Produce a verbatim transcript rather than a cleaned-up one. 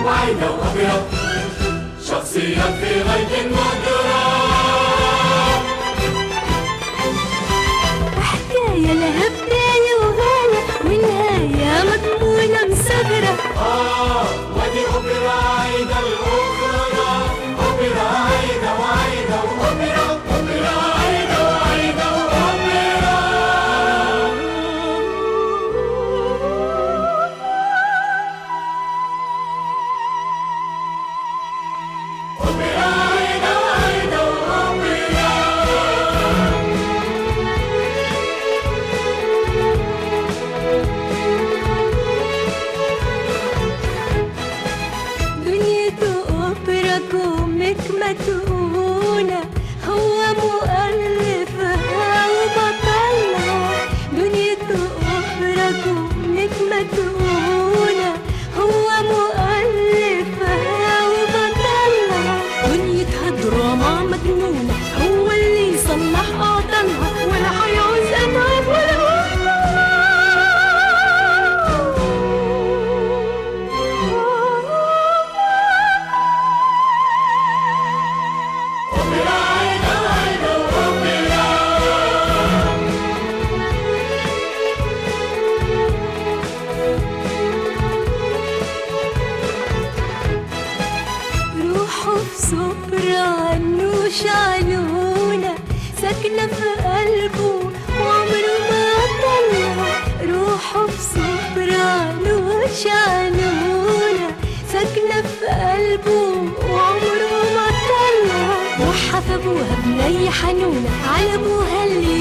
وعينه أبيض، شخصيات في غيب نادرة. حكاية لها بداية وغاية ونهاية مضمونة مسافرة. آه ودي أوبرا عايدة الأخرى، أوبرا عايدة وعايدة وأوبرا، أوبرا عايدة وعايدة وأوبرا. أوبرا عايدة وعايدة وأوبرا. دنيته أوبرا كوميك مدهونة، هو مؤلفها وبطلها. دنيته أوبرا كوميك مدهونة، هو مؤلفها وبطلها. دنيتها دراما مجنونة، هو اللي يصلح أعطالها ولا هيعوز أتعب ولا أوبرا عايدة وعايدة وأوبرا. روحه في سوبرا عنوش عنونة، ساكنة في قلبه وعمره ما طلع. روحه في سوبرا عنوش عنونة، ساكنة في قلبه وعمره ما طلع. وحف أبوها بنية حنونة على أبوها اللي